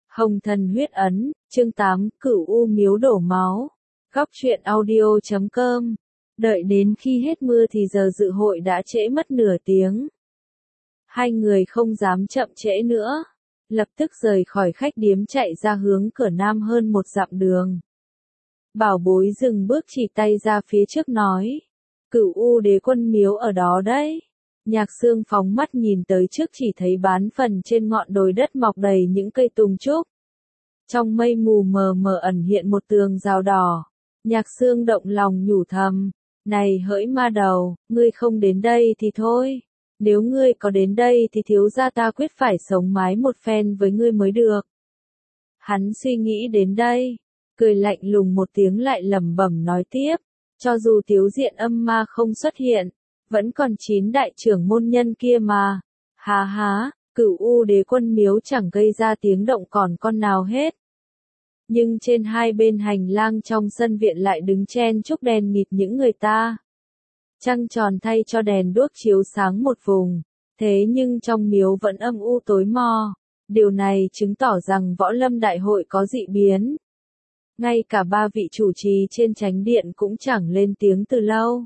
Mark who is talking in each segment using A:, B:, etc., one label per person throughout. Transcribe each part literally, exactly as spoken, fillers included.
A: Hồng Thần Huyết Ấn, chương tám, Cửu U Miếu đổ máu. Góc truyện audio chấm com. Đợi đến khi hết mưa thì giờ dự hội đã trễ mất nửa tiếng. Hai người không dám chậm trễ nữa, lập tức rời khỏi khách điếm chạy ra hướng cửa nam hơn một dặm đường. Bảo Bối dừng bước chỉ tay ra phía trước nói, Cửu U Đế Quân miếu ở đó đấy. Nhạc Sương phóng mắt nhìn tới trước chỉ thấy bán phần trên ngọn đồi đất mọc đầy những cây tùng trúc. Trong mây mù mờ mờ ẩn hiện một tường rào đỏ. Nhạc Sương động lòng nhủ thầm, này hỡi ma đầu, ngươi không đến đây thì thôi. Nếu ngươi có đến đây thì thiếu gia ta quyết phải sống mái một phen với ngươi mới được. Hắn suy nghĩ đến đây, cười lạnh lùng một tiếng lại lẩm bẩm nói tiếp, cho dù Tiếu Diện Âm Ma không xuất hiện, vẫn còn chín đại trưởng môn nhân kia mà. Há há, Cửu U Đế Quân miếu chẳng gây ra tiếng động còn con nào hết. Nhưng trên hai bên hành lang trong sân viện lại đứng chen chúc đèn nghịt những người ta. Trăng tròn thay cho đèn đuốc chiếu sáng một vùng, thế nhưng trong miếu vẫn âm u tối mò. Điều này chứng tỏ rằng võ lâm đại hội có dị biến. Ngay cả ba vị chủ trì trên chánh điện cũng chẳng lên tiếng từ lâu.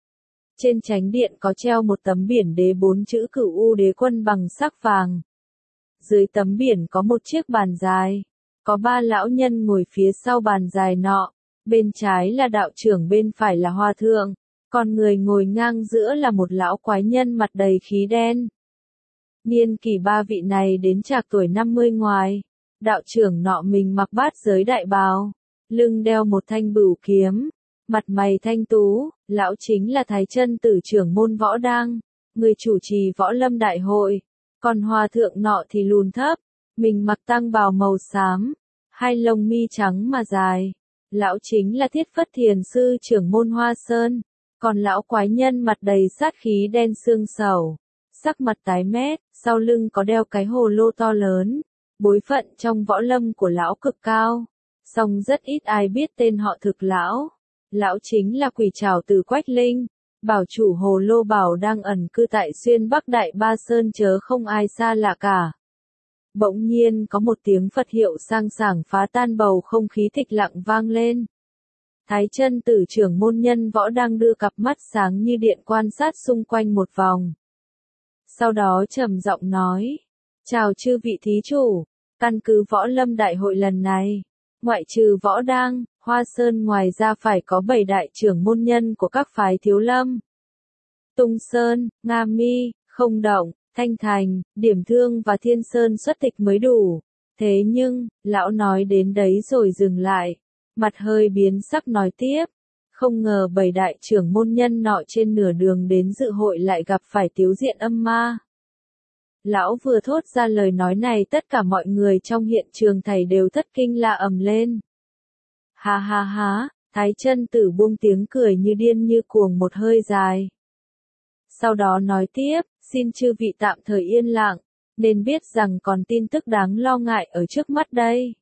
A: Trên chánh điện có treo một tấm biển đế bốn chữ Cửu U Đế Quân bằng sắc vàng. Dưới tấm biển có một chiếc bàn dài. Có ba lão nhân ngồi phía sau bàn dài nọ. Bên trái là đạo trưởng, bên phải là hòa thượng. Còn người ngồi ngang giữa là một lão quái nhân mặt đầy khí đen. Niên kỷ ba vị này đến trạc tuổi năm mươi ngoài. Đạo trưởng nọ mình mặc bát giới đại bào, lưng đeo một thanh bửu kiếm, mặt mày thanh tú. Lão chính là Thái Chân Tử trưởng môn Võ Đang, người chủ trì võ lâm đại hội. Còn hòa thượng nọ thì lùn thấp, mình mặc tang bào màu xám, hai lông mi trắng mà dài. Lão chính là Thiết Phất Thiền sư trưởng môn Hoa Sơn. Còn lão quái nhân mặt đầy sát khí đen xương sầu, sắc mặt tái mét, sau lưng có đeo cái hồ lô to lớn. Bối phận trong võ lâm của lão cực cao, song rất ít ai biết tên họ thực lão. Lão chính là Quỷ Trảo Tử Quách Linh, bảo chủ hồ lô bảo đang ẩn cư tại xuyên Bắc Đại Ba Sơn, chớ không ai xa lạ cả. Bỗng nhiên có một tiếng Phật hiệu sang sảng phá tan bầu không khí tịch lặng vang lên. Thái Chân Tử trưởng môn nhân Võ đang đưa cặp mắt sáng như điện quan sát xung quanh một vòng. Sau đó trầm giọng nói, chào chư vị thí chủ, căn cứ võ lâm đại hội lần này, ngoại trừ Võ Đang, Hoa Sơn ngoài ra phải có bảy đại trưởng môn nhân của các phái thiếu lâm. Tung Sơn, Nga Mi, Không Động, Thanh Thành, Điểm Thương và Thiên Sơn xuất tịch mới đủ. Thế nhưng, lão nói đến đấy rồi dừng lại, mặt hơi biến sắc nói tiếp, không ngờ bảy đại trưởng môn nhân nọ trên nửa đường đến dự hội lại gặp phải Tiếu Diện Âm Ma. Lão vừa thốt ra lời nói này, tất cả mọi người trong hiện trường thảy đều thất kinh la ầm lên. Ha ha ha, Thái Chân Tử buông tiếng cười như điên như cuồng một hơi dài. Sau đó nói tiếp, xin chư vị tạm thời yên lặng, nên biết rằng còn tin tức đáng lo ngại ở trước mắt đây.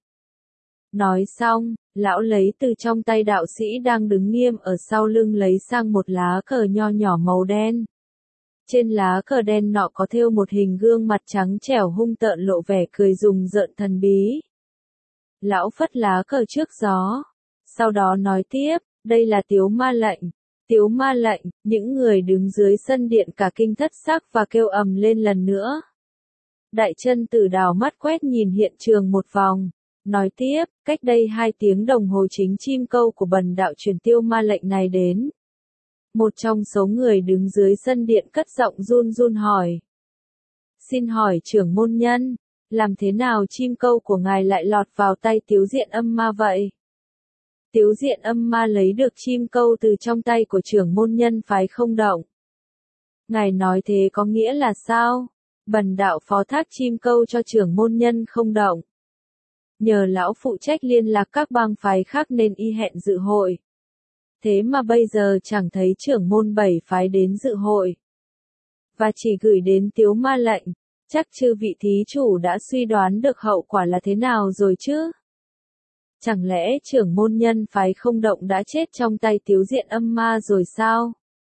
A: Nói xong, lão lấy từ trong tay đạo sĩ đang đứng nghiêm ở sau lưng lấy sang một lá cờ nho nhỏ màu đen. Trên lá cờ đen nọ có thêu một hình gương mặt trắng trẻo hung tợn lộ vẻ cười rùng rợn thần bí. Lão phất lá cờ trước gió, sau đó nói tiếp, đây là Tiếu Ma lệnh. Tiếu Ma lệnh, những người đứng dưới sân điện cả kinh thất sắc và kêu ầm lên lần nữa. Đại Chân Tử đào mắt quét nhìn hiện trường một vòng, nói tiếp, cách đây hai tiếng đồng hồ chính chim câu của bần đạo truyền Tiếu Ma lệnh này đến. Một trong số người đứng dưới sân điện cất giọng run run hỏi. Xin hỏi trưởng môn nhân, làm thế nào chim câu của ngài lại lọt vào tay Tiếu Diện Âm Ma vậy? Tiếu Diện Âm Ma lấy được chim câu từ trong tay của trưởng môn nhân phái Không Động. Ngài nói thế có nghĩa là sao? Bần đạo phó thác chim câu cho trưởng môn nhân Không Động. Nhờ lão phụ trách liên lạc các bang phái khác nên y hẹn dự hội. Thế mà bây giờ chẳng thấy trưởng môn bảy phái đến dự hội. Và chỉ gửi đến Tiếu Ma lệnh, chắc chư vị thí chủ đã suy đoán được hậu quả là thế nào rồi chứ? Chẳng lẽ trưởng môn nhân phái Không Động đã chết trong tay Tiếu Diện Âm Ma rồi sao?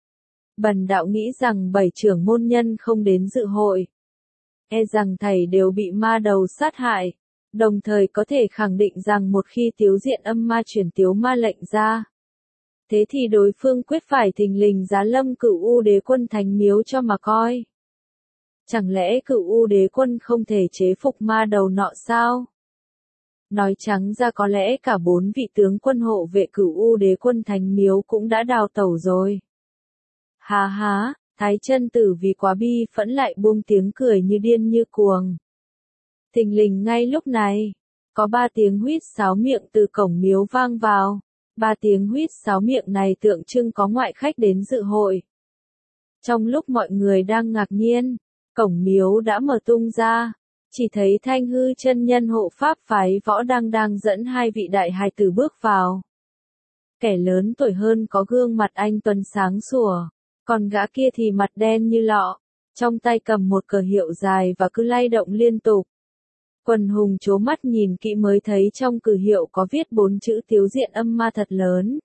A: Bần đạo nghĩ rằng bảy trưởng môn nhân không đến dự hội, e rằng thầy đều bị ma đầu sát hại. Đồng thời có thể khẳng định rằng một khi tiếu diện âm ma truyền tiếu ma lệnh ra, thế thì đối phương quyết phải thình lình giá lâm Cửu U Đế Quân thành miếu cho mà coi. Chẳng lẽ Cửu U Đế Quân không thể chế phục ma đầu nọ sao? Nói trắng ra có lẽ cả bốn vị tướng quân hộ vệ Cửu U Đế Quân thành miếu cũng đã đào tẩu rồi. Há há, Thái Chân Tử vì quá bi phẫn lại buông tiếng cười như điên như cuồng. Thình lình ngay lúc này, có ba tiếng huýt sáo miệng từ cổng miếu vang vào. Ba tiếng huýt sáo miệng này tượng trưng có ngoại khách đến dự hội. Trong lúc mọi người đang ngạc nhiên, cổng miếu đã mở tung ra, chỉ thấy Thanh Hư chân nhân hộ pháp phái Võ Đăng đang dẫn hai vị đại hài tử bước vào. Kẻ lớn tuổi hơn có gương mặt anh tuấn sáng sủa, còn gã kia thì mặt đen như lọ, trong tay cầm một cờ hiệu dài và cứ lay động liên tục. Quần hùng trố mắt nhìn kỹ mới thấy trong cờ hiệu có viết bốn chữ tiếu diện âm ma thật lớn.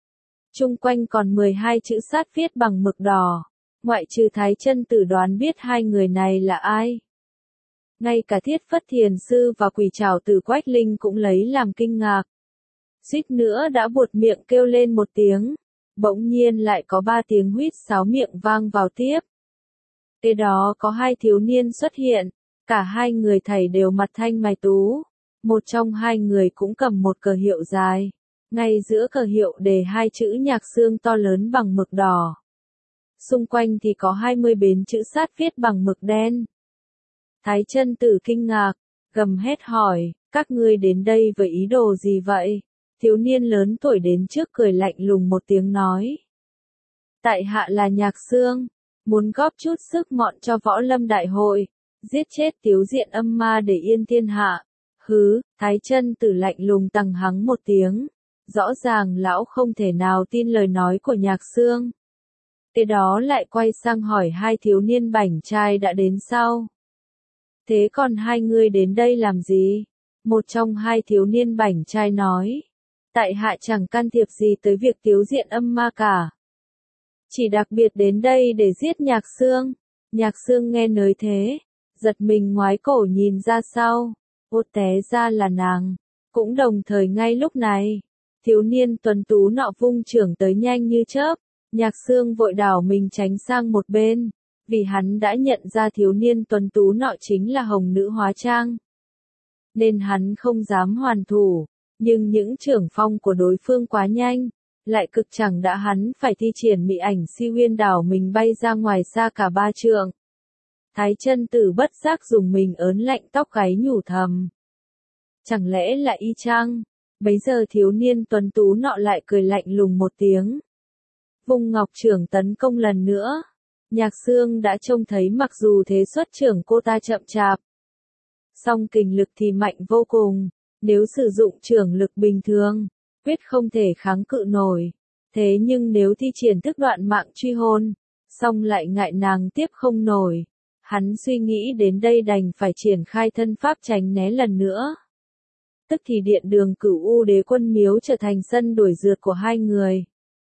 A: Chung quanh còn mười hai chữ sát viết bằng mực đỏ, ngoại trừ Thái Chân Tử đoán biết hai người này là ai. Ngay cả Thiết Phất Thiền Sư và Quỷ Trảo Tử Quách Linh cũng lấy làm kinh ngạc. Suýt nữa đã buột miệng kêu lên một tiếng, bỗng nhiên lại có ba tiếng huýt sáo miệng vang vào tiếp. Kế đó có hai thiếu niên xuất hiện. Cả hai người thầy đều mặt thanh mày tú, một trong hai người cũng cầm một cờ hiệu dài, ngay giữa cờ hiệu đề hai chữ Nhạc Xương to lớn bằng mực đỏ. Xung quanh thì có hai mươi bến chữ sát viết bằng mực đen. Thái Chân Tử kinh ngạc, gầm hét hỏi, các ngươi đến đây với ý đồ gì vậy? Thiếu niên lớn tuổi đến trước cười lạnh lùng một tiếng nói. Tại hạ là Nhạc Xương, muốn góp chút sức mọn cho võ lâm đại hội. Giết chết tiếu diện âm ma để yên thiên hạ. Hứ, Thái Chân Tử lạnh lùng tằng hắng một tiếng. Rõ ràng lão không thể nào tin lời nói của Nhạc Xương. Kế đó lại quay sang hỏi hai thiếu niên bảnh trai đã đến sau. Thế còn hai người đến đây làm gì? Một trong hai thiếu niên bảnh trai nói. Tại hạ chẳng can thiệp gì tới việc tiếu diện âm ma cả. Chỉ đặc biệt đến đây để giết Nhạc Xương. Nhạc Xương nghe nói thế, giật mình ngoái cổ nhìn ra sau, ô té ra là nàng. Cũng đồng thời ngay lúc này, thiếu niên tuấn tú nọ vung chưởng tới nhanh như chớp, Nhạc Xương vội đảo mình tránh sang một bên, vì hắn đã nhận ra thiếu niên tuấn tú nọ chính là Hồng Nữ hóa trang. Nên hắn không dám hoàn thủ, nhưng những chưởng phong của đối phương quá nhanh, lại cực chẳng đã hắn phải thi triển mị ảnh si uyên đảo mình bay ra ngoài xa cả ba trượng. Thái Chân Tử bất giác dùng mình ớn lạnh tóc gáy nhủ thầm. Chẳng lẽ là y chăng? Bấy giờ thiếu niên tuấn tú nọ lại cười lạnh lùng một tiếng. Vung ngọc chưởng tấn công lần nữa. Nhạc Xương đã trông thấy mặc dù thế xuất chưởng cô ta chậm chạp, song kình lực thì mạnh vô cùng. Nếu sử dụng chưởng lực bình thường, quyết không thể kháng cự nổi. Thế nhưng nếu thi triển thức đoạn mạng truy hôn, song lại ngại nàng tiếp không nổi. Hắn suy nghĩ đến đây đành phải triển khai thân pháp tránh né lần nữa. Tức thì điện đường Cửu U Đế Quân miếu trở thành sân đuổi rượt của hai người.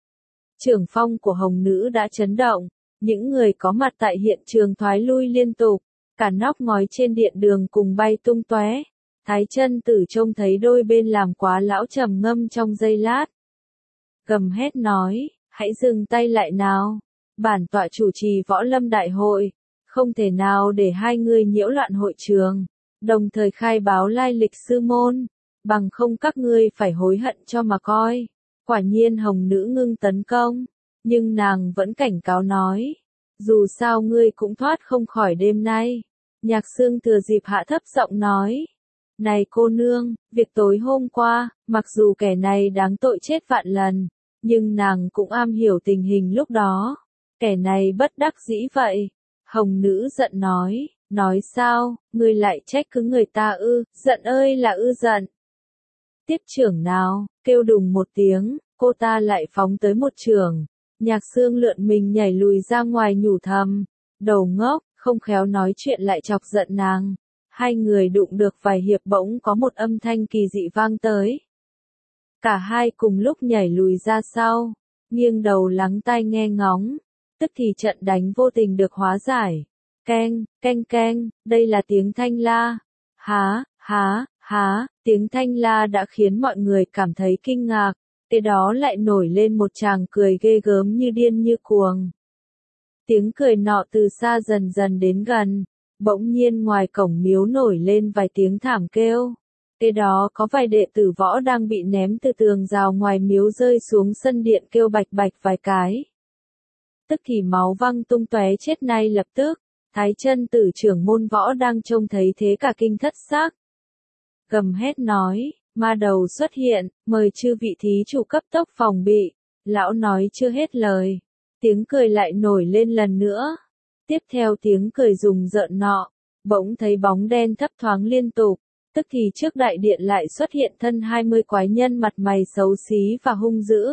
A: Chưởng phong của Hồng Nữ đã chấn động, những người có mặt tại hiện trường thoái lui liên tục, cả nóc ngói trên điện đường cùng bay tung tóe. Thái Chân Tử trông thấy đôi bên làm quá lão trầm ngâm trong giây lát. Gầm hét nói, hãy dừng tay lại nào, bản tọa chủ trì võ lâm đại hội. Không thể nào để hai người nhiễu loạn hội trường, đồng thời khai báo lai lịch sư môn, bằng không các ngươi phải hối hận cho mà coi. Quả nhiên Hồng Nữ ngưng tấn công, nhưng nàng vẫn cảnh cáo nói, dù sao ngươi cũng thoát không khỏi đêm nay. Nhạc Xương thừa dịp hạ thấp giọng nói, này cô nương, việc tối hôm qua, mặc dù kẻ này đáng tội chết vạn lần, nhưng nàng cũng am hiểu tình hình lúc đó. Kẻ này bất đắc dĩ vậy. Hồng Nữ giận nói, nói sao, ngươi lại trách cứ người ta ư, giận ơi là ư giận. Tiếp chưởng nào, kêu đùng một tiếng, cô ta lại phóng tới một chưởng. Nhạc Xương lượn mình nhảy lùi ra ngoài nhủ thầm, đầu ngốc, không khéo nói chuyện lại chọc giận nàng. Hai người đụng được vài hiệp bỗng có một âm thanh kỳ dị vang tới. Cả hai cùng lúc nhảy lùi ra sau, nghiêng đầu lắng tai nghe ngóng. Tức thì trận đánh vô tình được hóa giải. Keng, keng keng, đây là tiếng thanh la. Há, há, Há, tiếng thanh la đã khiến mọi người cảm thấy kinh ngạc, kế đó lại nổi lên một tràng cười ghê gớm như điên như cuồng. Tiếng cười nọ từ xa dần dần đến gần, bỗng nhiên ngoài cổng miếu nổi lên vài tiếng thảm kêu. Kế đó có vài đệ tử võ đang bị ném từ tường rào ngoài miếu rơi xuống sân điện kêu bạch bạch vài cái. Tức thì máu văng tung tóe chết ngay lập tức, Thái Chân Tử trưởng môn võ đang trông thấy thế cả kinh thất xác. Gầm hét nói, ma đầu xuất hiện, mời chư vị thí chủ cấp tốc phòng bị. Lão nói chưa hết lời, tiếng cười lại nổi lên lần nữa. Tiếp theo tiếng cười rùng rợn nọ, bỗng thấy bóng đen thấp thoáng liên tục, tức thì trước đại điện lại xuất hiện thân hai mươi quái nhân mặt mày xấu xí và hung dữ.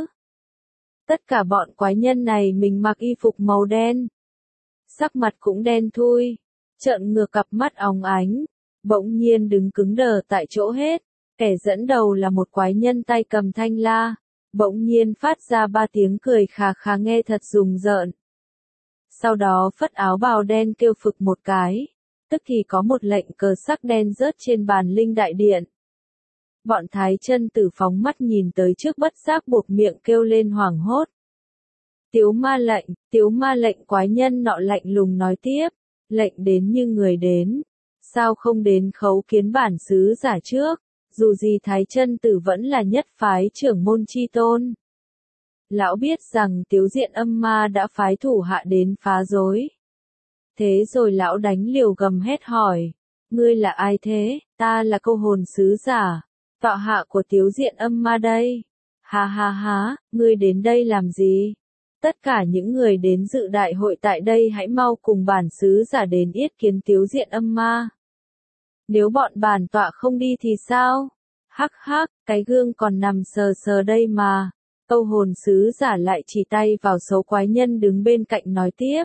A: Tất cả bọn quái nhân này mình mặc y phục màu đen, sắc mặt cũng đen thui, trợn ngược cặp mắt óng ánh, bỗng nhiên đứng cứng đờ tại chỗ hết. Kẻ dẫn đầu là một quái nhân tay cầm thanh la, bỗng nhiên phát ra ba tiếng cười khà khà nghe thật rùng rợn. Sau đó phất áo bào đen kêu phực một cái, tức thì có một lệnh cờ sắc đen rớt trên bàn linh đại điện. Bọn Thái Chân Tử phóng mắt nhìn tới trước bất giác buộc miệng kêu lên hoảng hốt. Tiếu ma lệnh, tiếu ma lệnh quái nhân nọ lạnh lùng nói tiếp, lệnh đến như người đến, sao không đến khấu kiến bản xứ giả trước, dù gì Thái Chân Tử vẫn là nhất phái trưởng môn chi tôn. Lão biết rằng Tiếu Diện Âm Ma đã phái thủ hạ đến phá rối. Thế rồi lão đánh liều gầm hét hỏi, ngươi là ai thế? Ta là câu hồn sứ giả, tọa hạ của Tiếu Diện Âm Ma đây. Ha ha ha, ngươi đến đây làm gì? Tất cả những người đến dự đại hội tại đây hãy mau cùng bản sứ giả đến yết kiến Tiếu Diện Âm Ma. Nếu bọn bản tọa không đi thì sao? Hắc hắc, cái gương còn nằm sờ sờ đây mà. Câu hồn sứ giả lại chỉ tay vào số quái nhân đứng bên cạnh nói tiếp.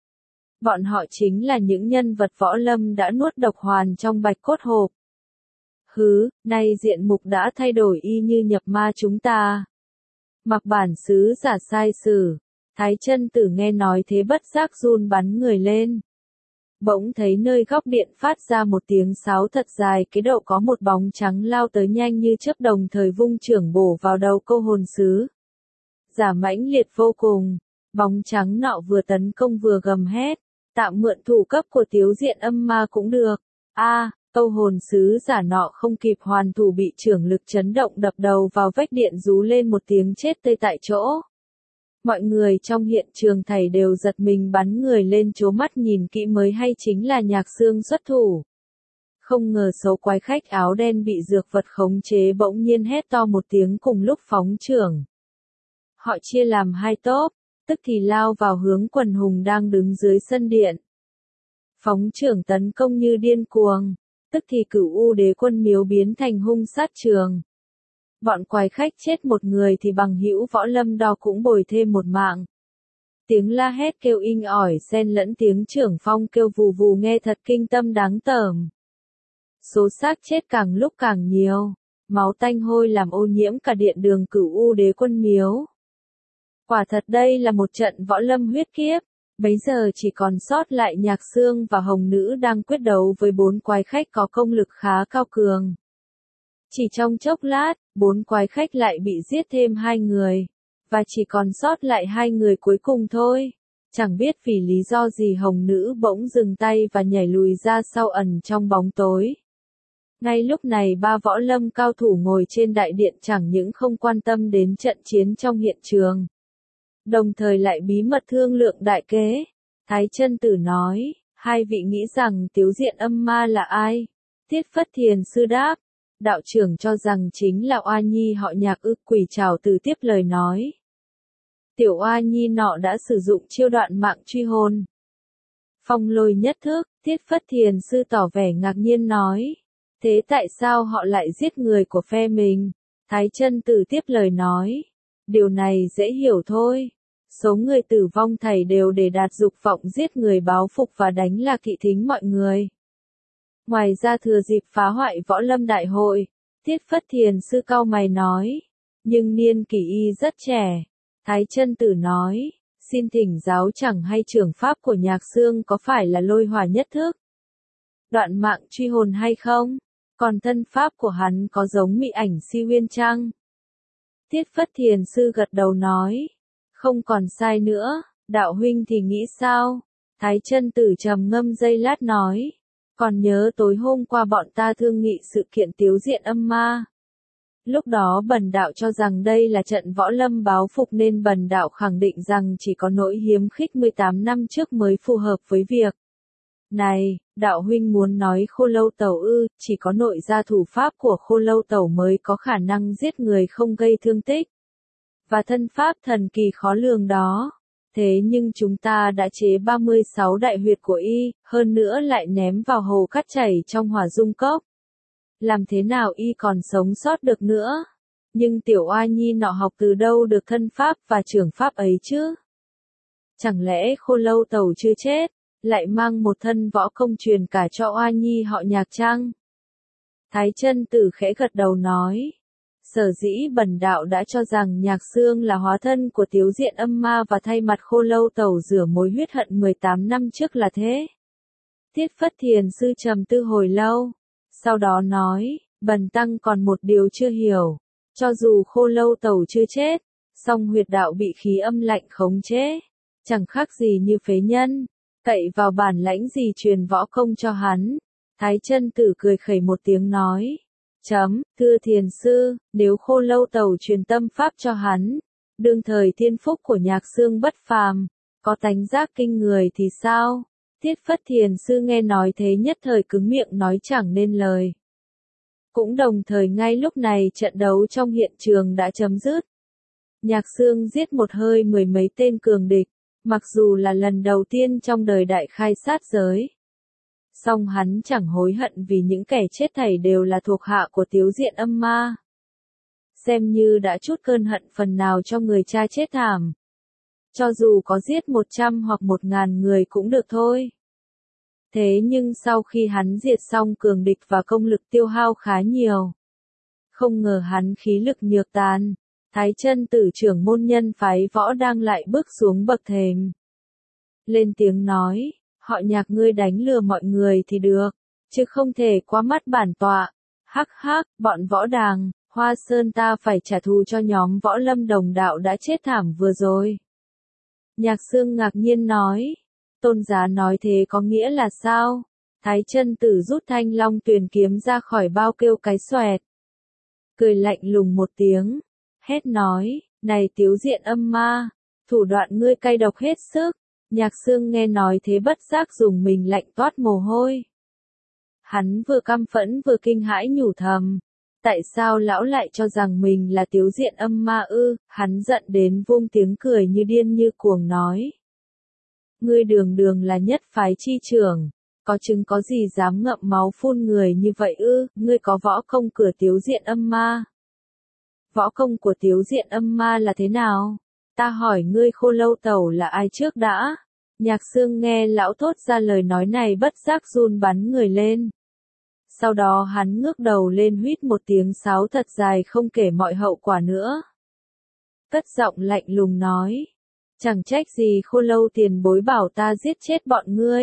A: Bọn họ chính là những nhân vật võ lâm đã nuốt độc hoàn trong bạch cốt hộp. Hứ, nay diện mục đã thay đổi y như nhập ma chúng ta. Mặc bản sứ giả sai sử, Thái Chân Tử nghe nói thế bất giác run bắn người lên. Bỗng thấy nơi góc điện phát ra một tiếng sáo thật dài, cái độ có một bóng trắng lao tới nhanh như chớp, đồng thời vung chưởng bổ vào đầu câu hồn sứ. Giả mãnh liệt vô cùng, bóng trắng nọ vừa tấn công vừa gầm hét, tạm mượn thủ cấp của Tiếu Diện Âm Ma cũng được. A, à, câu hồn sứ giả nọ không kịp hoàn thủ bị chưởng lực chấn động đập đầu vào vách điện rú lên một tiếng chết tươi tại chỗ. Mọi người trong hiện trường thảy đều giật mình bắn người lên trố mắt nhìn kỹ mới hay chính là Nhạc Xương xuất thủ. Không ngờ số quái khách áo đen bị dược vật khống chế bỗng nhiên hét to một tiếng cùng lúc phóng chưởng. Họ chia làm hai tốp, tức thì lao vào hướng quần hùng đang đứng dưới sân điện. Phóng chưởng tấn công như điên cuồng, tức thì Cửu U Đế Quân miếu biến thành hung sát trường. Bọn quái khách chết một người thì bằng hữu võ lâm đo cũng bồi thêm một mạng. Tiếng la hét kêu inh ỏi xen lẫn tiếng trưởng phong kêu vù vù nghe thật kinh tâm đáng tởm. Số xác chết càng lúc càng nhiều, máu tanh hôi làm ô nhiễm cả điện đường Cửu U Đế Quân miếu. Quả thật đây là một trận võ lâm huyết kiếp, bấy giờ chỉ còn sót lại Nhạc Xương và Hồng Nữ đang quyết đấu với bốn quái khách có công lực khá cao cường. Chỉ trong chốc lát, bốn quái khách lại bị giết thêm hai người, và chỉ còn sót lại hai người cuối cùng thôi. Chẳng biết vì lý do gì Hồng Nữ bỗng dừng tay và nhảy lùi ra sau ẩn trong bóng tối. Ngay lúc này ba võ lâm cao thủ ngồi trên đại điện chẳng những không quan tâm đến trận chiến trong hiện trường, đồng thời lại bí mật thương lượng đại kế. Thái Chân Tử nói, hai vị nghĩ rằng Tiếu Diện Âm Ma là ai? Thiết Phất Thiền sư đáp, đạo trưởng cho rằng chính là oa nhi họ Nhạc ư. Quỷ Trảo Tử tiếp lời nói. Tiểu oa nhi nọ đã sử dụng chiêu đoạn mạng truy hồn. Phong lôi nhất thức, Thiết Phất Thiền sư tỏ vẻ ngạc nhiên nói. Thế tại sao họ lại giết người của phe mình? Thái Chân Tử tiếp lời nói. Điều này dễ hiểu thôi. Số người tử vong thảy đều để đạt dục vọng giết người báo phục và đánh lạc kỵ thính mọi người. Ngoài ra thừa dịp phá hoại võ lâm đại hội, Thiết Phất Thiền sư cau mày nói. Nhưng niên kỷ y rất trẻ. Thái Chân Tử nói, xin thỉnh giáo chẳng hay trưởng pháp của Nhạc Xương có phải là lôi hỏa nhất thức? Đoạn mạng truy hồn hay không? Còn thân pháp của hắn có giống Mị Ảnh Si Huyên chăng? Tiết Phất Thiền Sư gật đầu nói. Không còn sai nữa, đạo huynh thì nghĩ sao? Thái chân tử trầm ngâm giây lát nói. Còn nhớ tối hôm qua bọn ta thương nghị sự kiện tiếu diện âm ma. Lúc đó bần đạo cho rằng đây là trận võ lâm báo phục nên bần đạo khẳng định rằng chỉ có nỗi hiếm khích mười tám năm trước mới phù hợp với việc. Này, đạo huynh muốn nói Khô Lâu Tẩu ư, chỉ có nội gia thủ pháp của Khô Lâu Tẩu mới có khả năng giết người không gây thương tích. Và thân pháp thần kỳ khó lường đó. Thế nhưng chúng ta đã chế ba mươi sáu đại huyệt của y, hơn nữa lại ném vào hồ cát chảy trong hỏa dung cốc. Làm thế nào y còn sống sót được nữa? Nhưng tiểu oa nhi nọ học từ đâu được thân pháp và trưởng pháp ấy chứ? Chẳng lẽ Khô Lâu Tẩu chưa chết, lại mang một thân võ công truyền cả cho oa nhi họ Nhạc chăng? Thái chân tử khẽ gật đầu nói. Sở dĩ bần đạo đã cho rằng Nhạc Xương là hóa thân của tiếu diện âm ma và thay mặt Khô Lâu Tẩu rửa mối huyết hận mười tám năm trước là thế. Tiết Phất Thiền Sư trầm tư hồi lâu. Sau đó nói, bần tăng còn một điều chưa hiểu. Cho dù Khô Lâu Tẩu chưa chết, song huyệt đạo bị khí âm lạnh khống chế. Chẳng khác gì như phế nhân. Cậy vào bản lãnh gì truyền võ công cho hắn. Thái chân tử cười khẩy một tiếng nói. Chấm, thưa thiền sư, nếu Khô Lâu Tẩu truyền tâm pháp cho hắn, đương thời thiên phúc của Nhạc Xương bất phàm, có tánh giác kinh người thì sao? Tiết Phất Thiền Sư nghe nói thế nhất thời cứng miệng nói chẳng nên lời. Cũng đồng thời ngay lúc này trận đấu trong hiện trường đã chấm dứt. Nhạc Xương giết một hơi mười mấy tên cường địch, mặc dù là lần đầu tiên trong đời đại khai sát giới. Song hắn chẳng hối hận vì những kẻ chết thảy đều là thuộc hạ của tiếu diện âm ma. Xem như đã trút cơn hận phần nào cho người cha chết thảm. Cho dù có giết một trăm hoặc một ngàn người cũng được thôi. Thế nhưng sau khi hắn diệt xong cường địch và công lực tiêu hao khá nhiều. Không ngờ hắn khí lực nhược tàn. Thái chân tử trưởng môn nhân phái võ đang lại bước xuống bậc thềm. Lên tiếng nói. Họ Nhạc ngươi đánh lừa mọi người thì được, chứ không thể qua mắt bản tọa. Hắc hắc, bọn võ đàng, Hoa Sơn ta phải trả thù cho nhóm võ lâm đồng đạo đã chết thảm vừa rồi. Nhạc Xương ngạc nhiên nói. Tôn giá nói thế có nghĩa là sao? Thái chân tử rút thanh long tuyền kiếm ra khỏi bao kêu cái xoẹt. Cười lạnh lùng một tiếng. Hét nói, này tiếu diện âm ma, thủ đoạn ngươi cay độc hết sức. Nhạc Xương nghe nói thế bất giác dùng mình lạnh toát mồ hôi. Hắn vừa căm phẫn vừa kinh hãi nhủ thầm. Tại sao lão lại cho rằng mình là tiếu diện âm ma ư? Hắn giận đến vung tiếng cười như điên như cuồng nói. Ngươi đường đường là nhất phái chi trưởng. Có chứng có gì dám ngậm máu phun người như vậy ư? Ngươi có võ công cửa tiếu diện âm ma. Võ công của tiếu diện âm ma là thế nào? Ta hỏi ngươi Khô Lâu Tẩu là ai trước đã? Nhạc Xương nghe lão thốt ra lời nói này bất giác run bắn người lên. Sau đó hắn ngước đầu lên huýt một tiếng sáo thật dài không kể mọi hậu quả nữa. Cất giọng lạnh lùng nói. Chẳng trách gì Khô Lâu tiền bối bảo ta giết chết bọn ngươi.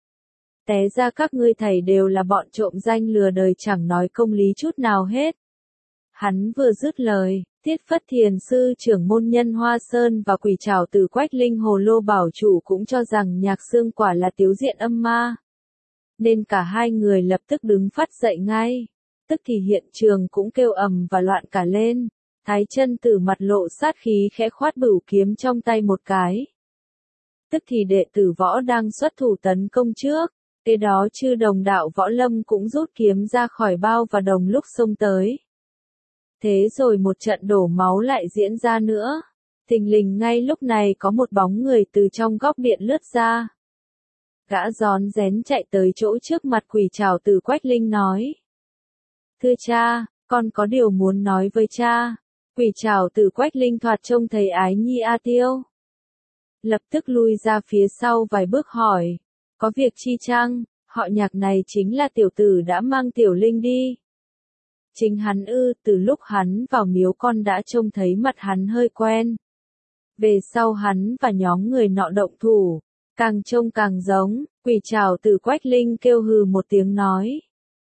A: Té ra các ngươi thầy đều là bọn trộm danh lừa đời chẳng nói công lý chút nào hết. Hắn vừa dứt lời. Tiết Phất Thiền Sư trưởng môn nhân Hoa Sơn và Quỷ Trảo Tử Quách Linh Hồ Lô Bảo Chủ cũng cho rằng Nhạc Xương quả là tiếu diện âm ma. Nên cả hai người lập tức đứng phát dậy ngay. Tức thì hiện trường cũng kêu ầm và loạn cả lên. Thái chân tử mặt lộ sát khí khẽ khoát bửu kiếm trong tay một cái. Tức thì đệ tử võ đang xuất thủ tấn công trước. Kế đó chư đồng đạo võ lâm cũng rút kiếm ra khỏi bao và đồng lúc xông tới. Thế rồi một trận đổ máu lại diễn ra nữa. Thình lình ngay lúc này có một bóng người từ trong góc điện lướt ra. Gã rón rén chạy tới chỗ trước mặt Quỷ Trảo Tử Quách Linh nói. Thưa cha, con có điều muốn nói với cha. Quỷ Trảo Tử Quách Linh thoạt trông thấy ái nhi A Tiêu. Lập tức lui ra phía sau vài bước hỏi. Có việc chi chăng? Họ Nhạc này chính là tiểu tử đã mang tiểu linh đi. Chính hắn ư, từ lúc hắn vào miếu con đã trông thấy mặt hắn hơi quen. Về sau hắn và nhóm người nọ động thủ, càng trông càng giống. Quỷ Trảo Tử Quách Linh kêu hừ một tiếng nói.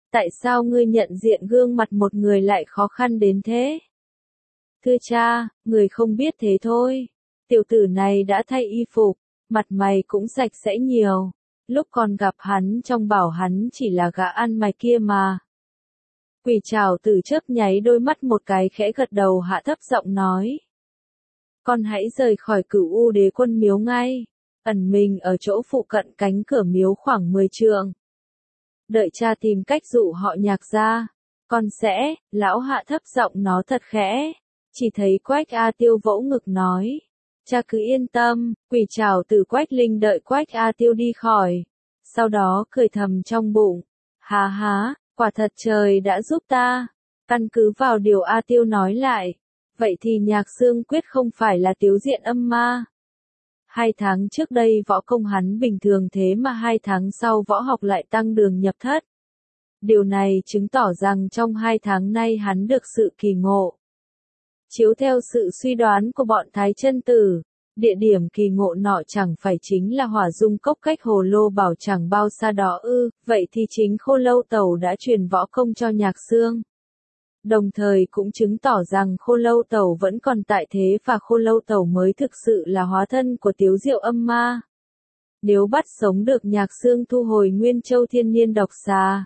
A: Tại sao ngươi nhận diện gương mặt một người lại khó khăn đến thế? Thưa cha, người không biết thế thôi. Tiểu tử này đã thay y phục, mặt mày cũng sạch sẽ nhiều. Lúc còn gặp hắn trong bảo hắn chỉ là gã ăn mày kia mà. Quỷ trảo tử chớp nháy đôi mắt một cái khẽ gật đầu hạ thấp giọng nói. Con hãy rời khỏi Cửu U Đế Quân miếu ngay, ẩn mình ở chỗ phụ cận cánh cửa miếu khoảng mười trượng. Đợi cha tìm cách dụ họ Nhạc ra, con sẽ, lão hạ thấp giọng nó thật khẽ, chỉ thấy Quách A Tiêu vỗ ngực nói. Cha cứ yên tâm, quỷ trảo tử Quách Linh đợi Quách A Tiêu đi khỏi. Sau đó cười thầm trong bụng. Há há, quả thật trời đã giúp ta. Căn cứ vào điều A Tiêu nói lại. Vậy thì Nhạc Xương quyết không phải là tiếu diện âm ma. Hai tháng trước đây võ công hắn bình thường thế mà hai tháng sau võ học lại tăng đường nhập thất. Điều này chứng tỏ rằng trong hai tháng nay hắn được sự kỳ ngộ. Chiếu theo sự suy đoán của bọn Thái Chân Tử, địa điểm kỳ ngộ nọ chẳng phải chính là Hỏa Dung Cốc cách Hồ Lô Bảo chẳng bao xa đó ư, vậy thì chính Khô Lâu Tẩu đã truyền võ công cho Nhạc Xương. Đồng thời cũng chứng tỏ rằng Khô Lâu Tẩu vẫn còn tại thế và Khô Lâu Tẩu mới thực sự là hóa thân của Tiếu Diệu âm ma. Nếu bắt sống được Nhạc Xương thu hồi Nguyên Châu Thiên Niên độc xà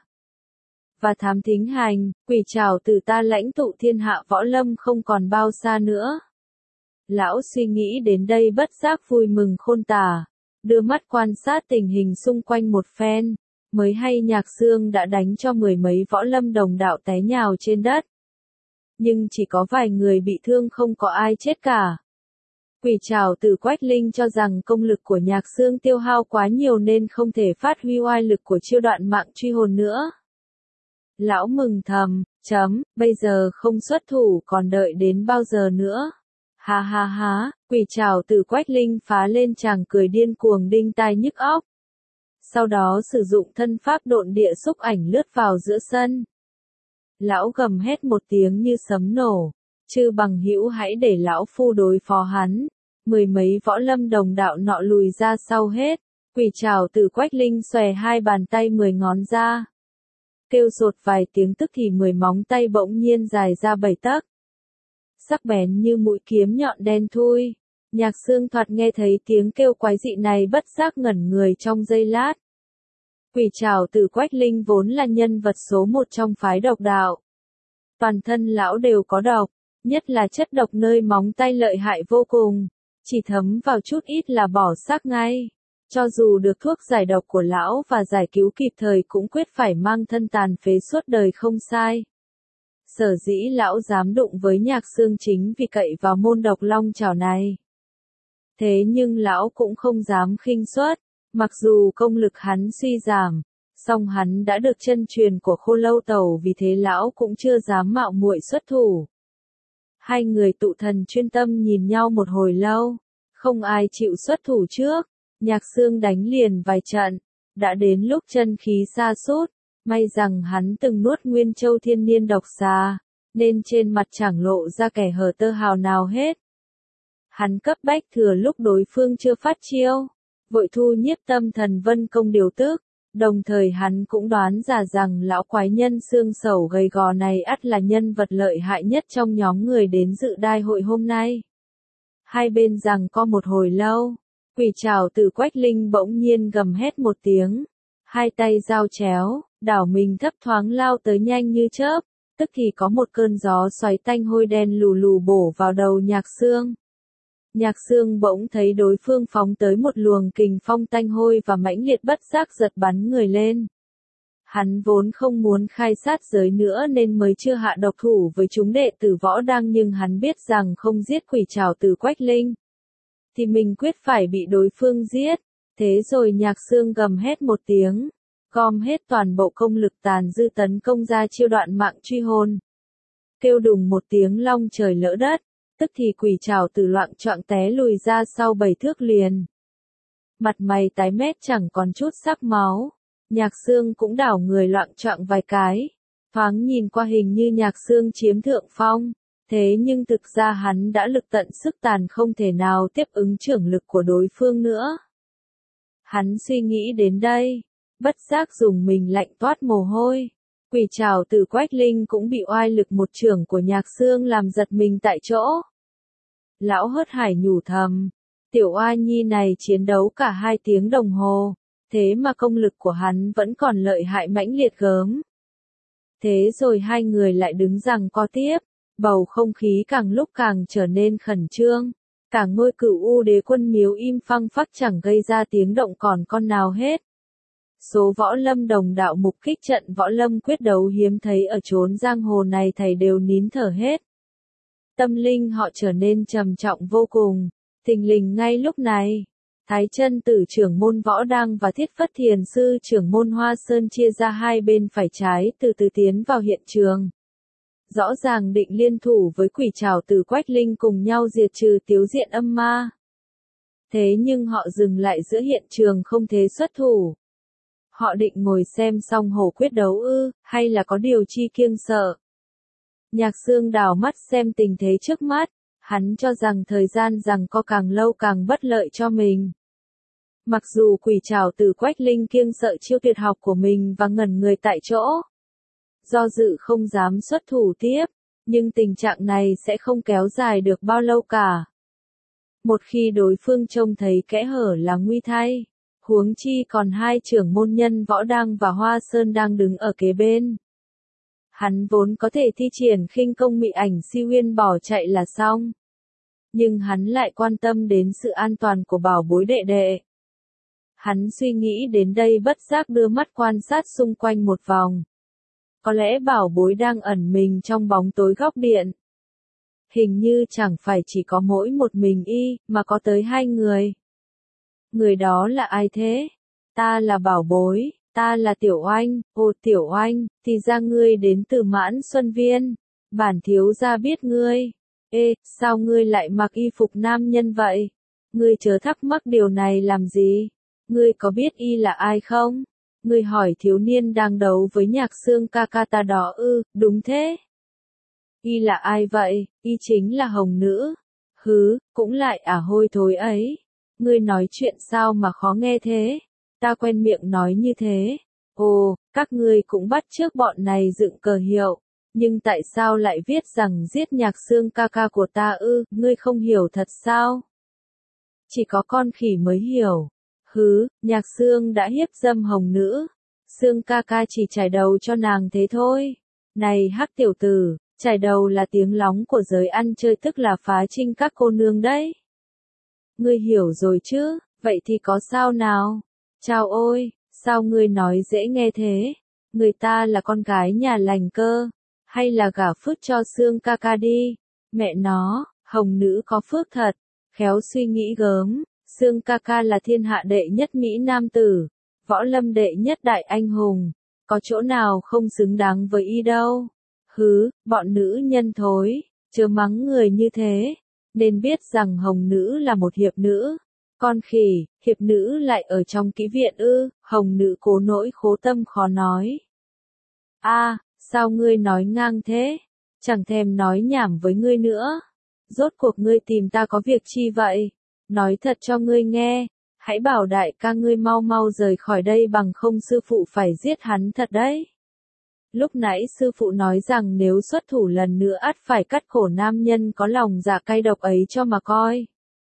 A: và thám thính hành, quỷ trảo tử ta lãnh tụ thiên hạ võ lâm không còn bao xa nữa. Lão suy nghĩ đến đây bất giác vui mừng khôn tả, đưa mắt quan sát tình hình xung quanh một phen, mới hay Nhạc Xương đã đánh cho mười mấy võ lâm đồng đạo té nhào trên đất. Nhưng chỉ có vài người bị thương không có ai chết cả. Quỷ trảo tử Quách Linh cho rằng công lực của Nhạc Xương tiêu hao quá nhiều nên không thể phát huy oai lực của chiêu đoạn mạng truy hồn nữa. Lão mừng thầm, chấm, bây giờ không xuất thủ còn đợi đến bao giờ nữa. Ha ha ha, quỷ trảo tử Quách Linh phá lên chàng cười điên cuồng đinh tai nhức óc. Sau đó sử dụng thân pháp độn địa xúc ảnh lướt vào giữa sân. Lão gầm hét một tiếng như sấm nổ, chư bằng hữu hãy để lão phu đối phó hắn. Mười mấy võ lâm đồng đạo nọ lùi ra sau hết, quỷ trảo tử Quách Linh xòe hai bàn tay mười ngón ra. Kêu sột vài tiếng tức thì mười móng tay bỗng nhiên dài ra bảy tấc. Sắc bén như mũi kiếm nhọn đen thui. Nhạc Xương thoạt nghe thấy tiếng kêu quái dị này bất giác ngẩn người trong giây lát. Quỷ trảo tử Quách Linh vốn là nhân vật số một trong phái độc đạo. Toàn thân lão đều có độc, nhất là chất độc nơi móng tay lợi hại vô cùng, chỉ thấm vào chút ít là bỏ xác ngay. Cho dù được thuốc giải độc của lão và giải cứu kịp thời cũng quyết phải mang thân tàn phế suốt đời không sai. Sở dĩ lão dám đụng với Nhạc Xương chính vì cậy vào môn độc long chảo này. Thế nhưng lão cũng không dám khinh suất, mặc dù công lực hắn suy giảm, song hắn đã được chân truyền của Khô Lâu Tẩu vì thế lão cũng chưa dám mạo muội xuất thủ. Hai người tụ thần chuyên tâm nhìn nhau một hồi lâu, không ai chịu xuất thủ trước. Nhạc Xương đánh liền vài trận, đã đến lúc chân khí sa sút, may rằng hắn từng nuốt Nguyên Châu Thiên Niên độc xà, nên trên mặt chẳng lộ ra kẻ hở tơ hào nào hết. Hắn cấp bách thừa lúc đối phương chưa phát chiêu, vội thu nhiếp tâm thần vân công điều tức, đồng thời hắn cũng đoán ra rằng lão quái nhân xương sẩu gầy gò này ắt là nhân vật lợi hại nhất trong nhóm người đến dự đại hội hôm nay. Hai bên giằng co một hồi lâu. Quỷ trảo tử Quách Linh bỗng nhiên gầm hét một tiếng, hai tay giao chéo, đảo mình thấp thoáng lao tới nhanh như chớp, tức thì có một cơn gió xoáy tanh hôi đen lù lù bổ vào đầu Nhạc Xương. Nhạc Xương bỗng thấy đối phương phóng tới một luồng kình phong tanh hôi và mãnh liệt bất giác giật bắn người lên. Hắn vốn không muốn khai sát giới nữa nên mới chưa hạ độc thủ với chúng đệ tử võ đăng, nhưng hắn biết rằng không giết quỷ trảo tử Quách Linh thì mình quyết phải bị đối phương giết. Thế rồi Nhạc Xương gầm hét một tiếng, gom hết toàn bộ công lực tàn dư tấn công ra chiêu đoạn mạng truy hồn. Kêu đùng một tiếng long trời lỡ đất, tức thì quỷ trảo tử loạng choạng té lùi ra sau bảy thước liền. Mặt mày tái mét chẳng còn chút sắc máu. Nhạc Xương cũng đảo người loạng choạng vài cái. Thoáng nhìn qua hình như Nhạc Xương chiếm thượng phong. Thế nhưng thực ra hắn đã lực tận sức tàn không thể nào tiếp ứng trưởng lực của đối phương nữa. Hắn suy nghĩ đến đây, bất giác dùng mình lạnh toát mồ hôi. Quỷ trảo tử Quách Linh cũng bị oai lực một chưởng của Nhạc Xương làm giật mình tại chỗ. Lão Hớt Hải nhủ thầm, tiểu oai nhi này chiến đấu cả hai tiếng đồng hồ, thế mà công lực của hắn vẫn còn lợi hại mãnh liệt gớm. Thế rồi hai người lại đứng giằng co tiếp, bầu không khí càng lúc càng trở nên khẩn trương. Cả ngôi Cửu U Đế Quân miếu im phăng phắc chẳng gây ra tiếng động còn con nào hết. Số võ lâm đồng đạo mục kích trận võ lâm quyết đấu hiếm thấy ở chốn giang hồ này thầy đều nín thở hết. Tâm linh họ trở nên trầm trọng vô cùng. Thình lình ngay lúc này, Thái Chân Tử trưởng môn Võ Đăng và Thiết Phất Thiền sư trưởng môn Hoa Sơn chia ra hai bên phải trái từ từ tiến vào hiện trường. Rõ ràng định liên thủ với quỷ trảo tử Quách Linh cùng nhau diệt trừ Tiếu Diện âm ma. Thế nhưng họ dừng lại giữa hiện trường không thể xuất thủ. Họ định ngồi xem xong hổ quyết đấu ư, hay là có điều chi kiêng sợ. Nhạc Xương đảo mắt xem tình thế trước mắt, hắn cho rằng thời gian rằng co càng lâu càng bất lợi cho mình. Mặc dù quỷ trảo tử Quách Linh kiêng sợ chiêu tuyệt học của mình và ngẩn người tại chỗ. Do dự không dám xuất thủ tiếp, nhưng tình trạng này sẽ không kéo dài được bao lâu cả. Một khi đối phương trông thấy kẽ hở là nguy thay, huống chi còn hai trưởng môn nhân Võ Đăng và Hoa Sơn đang đứng ở kế bên. Hắn vốn có thể thi triển khinh công mị ảnh si huyên bỏ chạy là xong. Nhưng hắn lại quan tâm đến sự an toàn của bảo bối đệ đệ. Hắn suy nghĩ đến đây bất giác đưa mắt quan sát xung quanh một vòng. Có lẽ bảo bối đang ẩn mình trong bóng tối góc điện. Hình như chẳng phải chỉ có mỗi một mình y, mà có tới hai người. Người đó là ai thế? Ta là bảo bối, ta là Tiểu Oanh, ồ Tiểu Oanh, thì ra ngươi đến từ Mãn Xuân Viên. Bản thiếu gia biết ngươi. Ê, sao ngươi lại mặc y phục nam nhân vậy? Ngươi chớ thắc mắc điều này làm gì? Ngươi có biết y là ai không? Ngươi hỏi thiếu niên đang đấu với Nhạc Xương ca ca ta đó ư, đúng thế. Y là ai vậy? Y chính là Hồng Nữ. Hứ, cũng lại ả hôi thối ấy. Ngươi nói chuyện sao mà khó nghe thế? Ta quen miệng nói như thế. Ồ, các ngươi cũng bắt chước bọn này dựng cờ hiệu. Nhưng tại sao lại viết rằng giết Nhạc Xương ca ca của ta ư, ngươi không hiểu thật sao? Chỉ có con khỉ mới hiểu. Hứ, Nhạc Xương đã hiếp dâm Hồng Nữ. Xương ca ca chỉ chải đầu cho nàng thế thôi. Này hắc tiểu tử, chải đầu là tiếng lóng của giới ăn chơi tức là phá trinh các cô nương đấy. Ngươi hiểu rồi chứ, vậy thì có sao nào? Chao ôi, sao ngươi nói dễ nghe thế? Người ta là con gái nhà lành cơ, hay là gả phước cho Xương ca ca đi? Mẹ nó, Hồng Nữ có phước thật, khéo suy nghĩ gớm. Xương ca ca là thiên hạ đệ nhất Mỹ Nam tử, võ lâm đệ nhất đại anh hùng, có chỗ nào không xứng đáng với y đâu. Hứ, bọn nữ nhân thối, chớ mắng người như thế, nên biết rằng Hồng Nữ là một hiệp nữ. Con khỉ, hiệp nữ lại ở trong kỹ viện ư? Hồng Nữ cố nỗi khố tâm khó nói. A, sao ngươi nói ngang thế? Chẳng thèm nói nhảm với ngươi nữa. Rốt cuộc ngươi tìm ta có việc chi vậy? Nói thật cho ngươi nghe, hãy bảo đại ca ngươi mau mau rời khỏi đây bằng không sư phụ phải giết hắn thật đấy. Lúc nãy sư phụ nói rằng nếu xuất thủ lần nữa ắt phải cắt khổ nam nhân có lòng dạ cay độc ấy cho mà coi.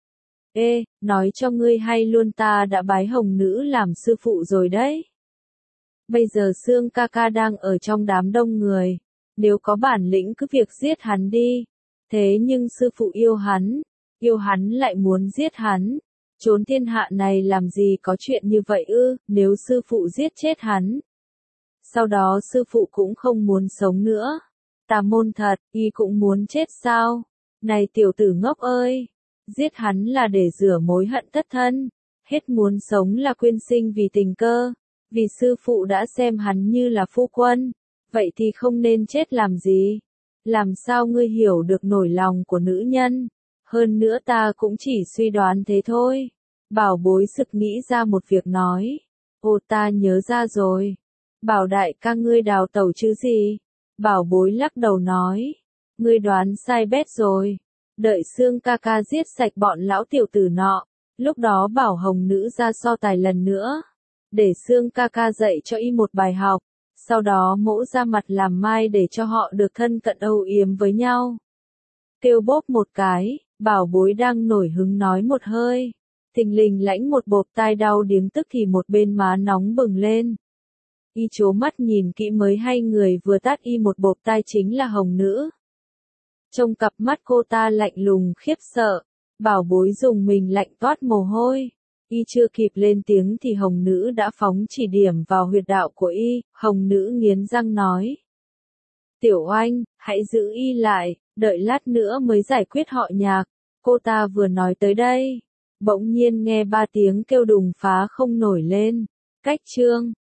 A: Ê, nói cho ngươi hay luôn ta đã bái Hồng Nữ làm sư phụ rồi đấy. Bây giờ Xương ca ca đang ở trong đám đông người, nếu có bản lĩnh cứ việc giết hắn đi. Thế nhưng sư phụ yêu hắn. Yêu hắn lại muốn giết hắn. Trốn thiên hạ này làm gì có chuyện như vậy ư, nếu sư phụ giết chết hắn. Sau đó sư phụ cũng không muốn sống nữa. Tà môn thật, y cũng muốn chết sao? Này tiểu tử ngốc ơi! Giết hắn là để rửa mối hận thất thân. Hết muốn sống là quyên sinh vì tình cơ. Vì sư phụ đã xem hắn như là phu quân. Vậy thì không nên chết làm gì? Làm sao ngươi hiểu được nỗi lòng của nữ nhân? Hơn nữa ta cũng chỉ suy đoán thế thôi. Bảo bối sực nghĩ ra một việc nói. Ồ ta nhớ ra rồi. Bảo đại ca ngươi đào tẩu chứ gì? Bảo bối lắc đầu nói. Ngươi đoán sai bét rồi. Đợi Xương ca ca giết sạch bọn lão tiểu tử nọ. Lúc đó bảo Hồng Nữ ra so tài lần nữa. Để Xương ca ca dạy cho y một bài học. Sau đó mỗ ra mặt làm mai để cho họ được thân cận âu yếm với nhau. Kêu bốp một cái, bảo bối đang nổi hứng nói một hơi. Thình lình lãnh một bộp tai đau điếng tức thì một bên má nóng bừng lên. Y chố mắt nhìn kỹ mới hay người vừa tát y một bộp tai chính là Hồng Nữ. Trong cặp mắt cô ta lạnh lùng khiếp sợ, bảo bối dùng mình lạnh toát mồ hôi. Y chưa kịp lên tiếng thì Hồng Nữ đã phóng chỉ điểm vào huyệt đạo của y, Hồng Nữ nghiến răng nói. Tiểu Oanh, hãy giữ y lại, đợi lát nữa mới giải quyết họ Nhạc. Cô ta vừa nói tới đây, bỗng nhiên nghe ba tiếng kêu đùng phá không nổi lên. Cách chương